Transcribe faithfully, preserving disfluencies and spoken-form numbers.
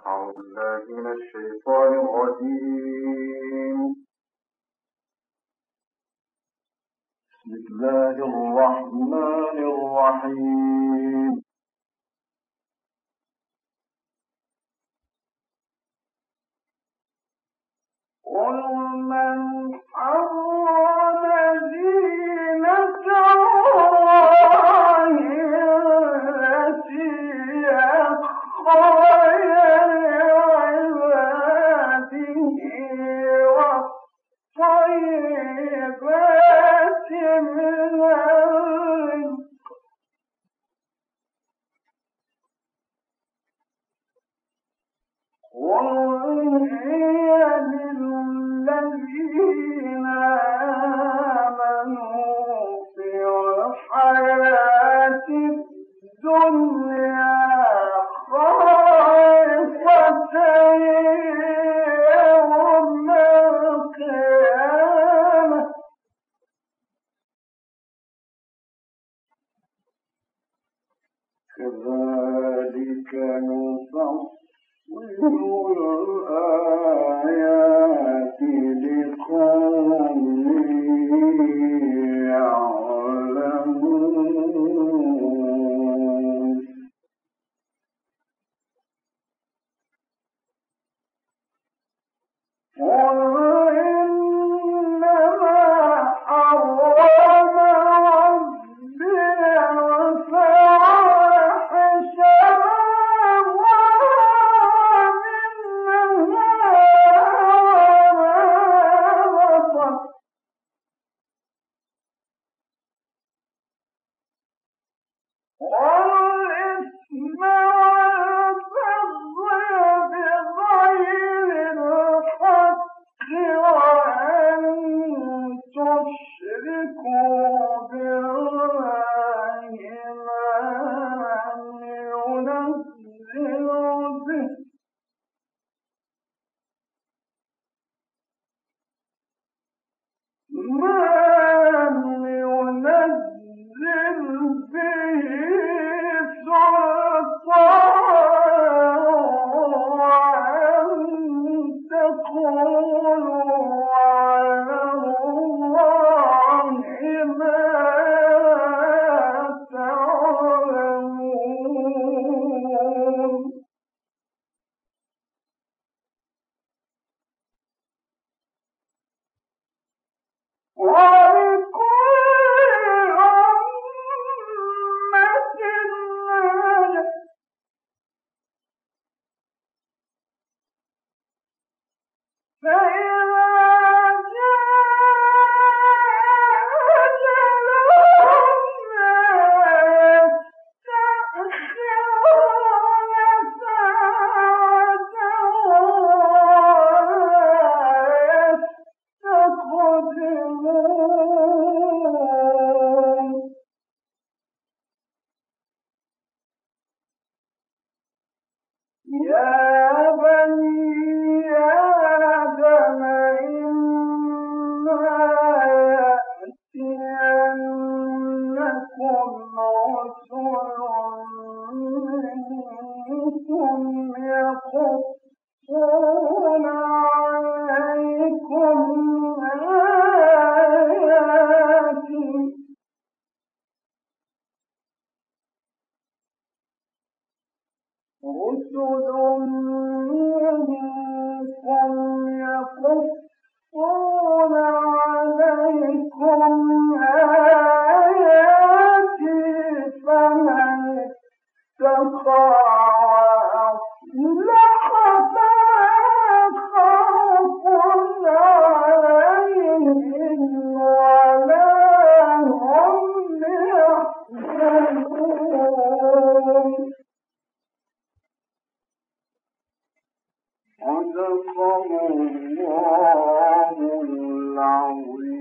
أعوذ بالله من الشيطان الرجيم. بسم الله الرحمن الرحيم. قل من حرم زينة الله التي أخرج لعباده والطيبات من الرزق قل هي للذين آمنوا في الحياة الدنيا خالصة يوم القيامة كذلك نفصل الآيات لقوم يعلمون. قل إنما حرم ربي الفواحش ما والإثم والبغي بغير الحق وأن تشركوا بالله ما لم ينزل به ما لم ينزل به صدق الله العظيم.